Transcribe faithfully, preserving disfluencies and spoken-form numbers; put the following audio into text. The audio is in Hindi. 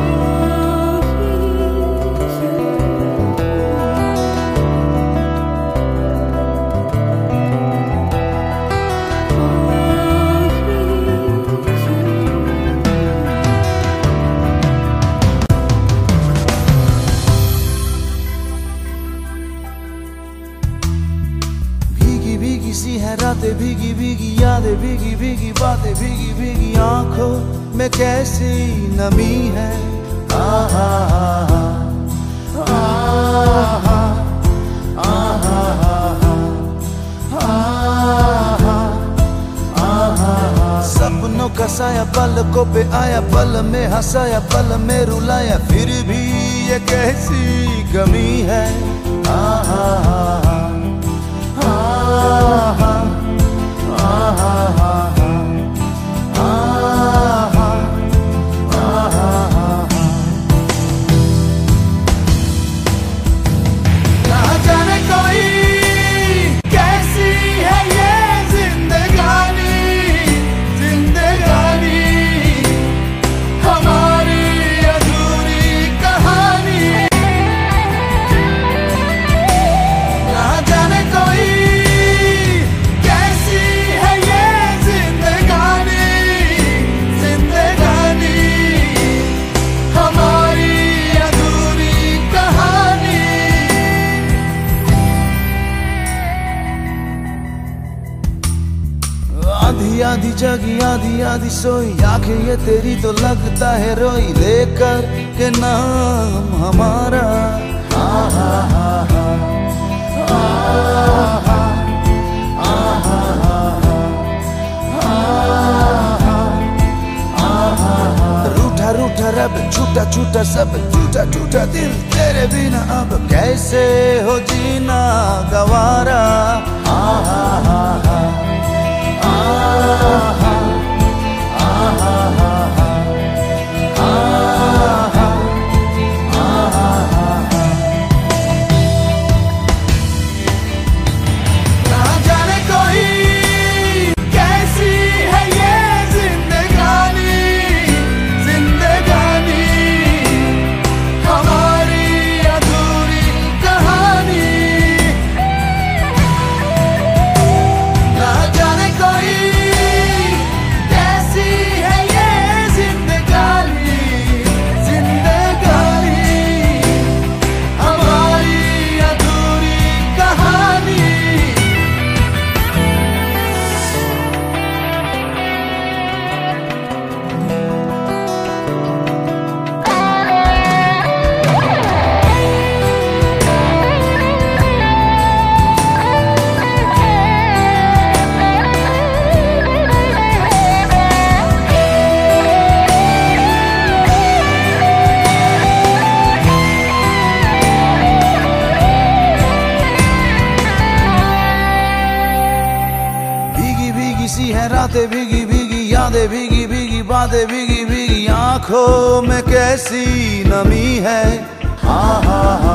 सी है रातें भीगी भीगी यादें भीगी भीगी बातें भीगी भीगी आंखों में कैसी नमी है। आहा आहा आहा आहा आहा। सपनों का साया पलकों पे आया, पल में हंसाया पल में रुलाया, फिर भी ये कैसी कमी है। आहा आधी आधी जगी आधी आधी सोई, आंखें ये तेरी तो लगता है रोई, लेकर के नाम हमारा। आहा आहा आहा आहा। रूठा रूठा रब छूटा छूटा सब, टूटा टूटा दिल तेरे बिना अब कैसे हो जीना गवारा। आहा आहा सी है रातें भीगी भीगी यादें भीगी भीगी बातें भीगी भीगी आंखों में कैसी नमी है। आहा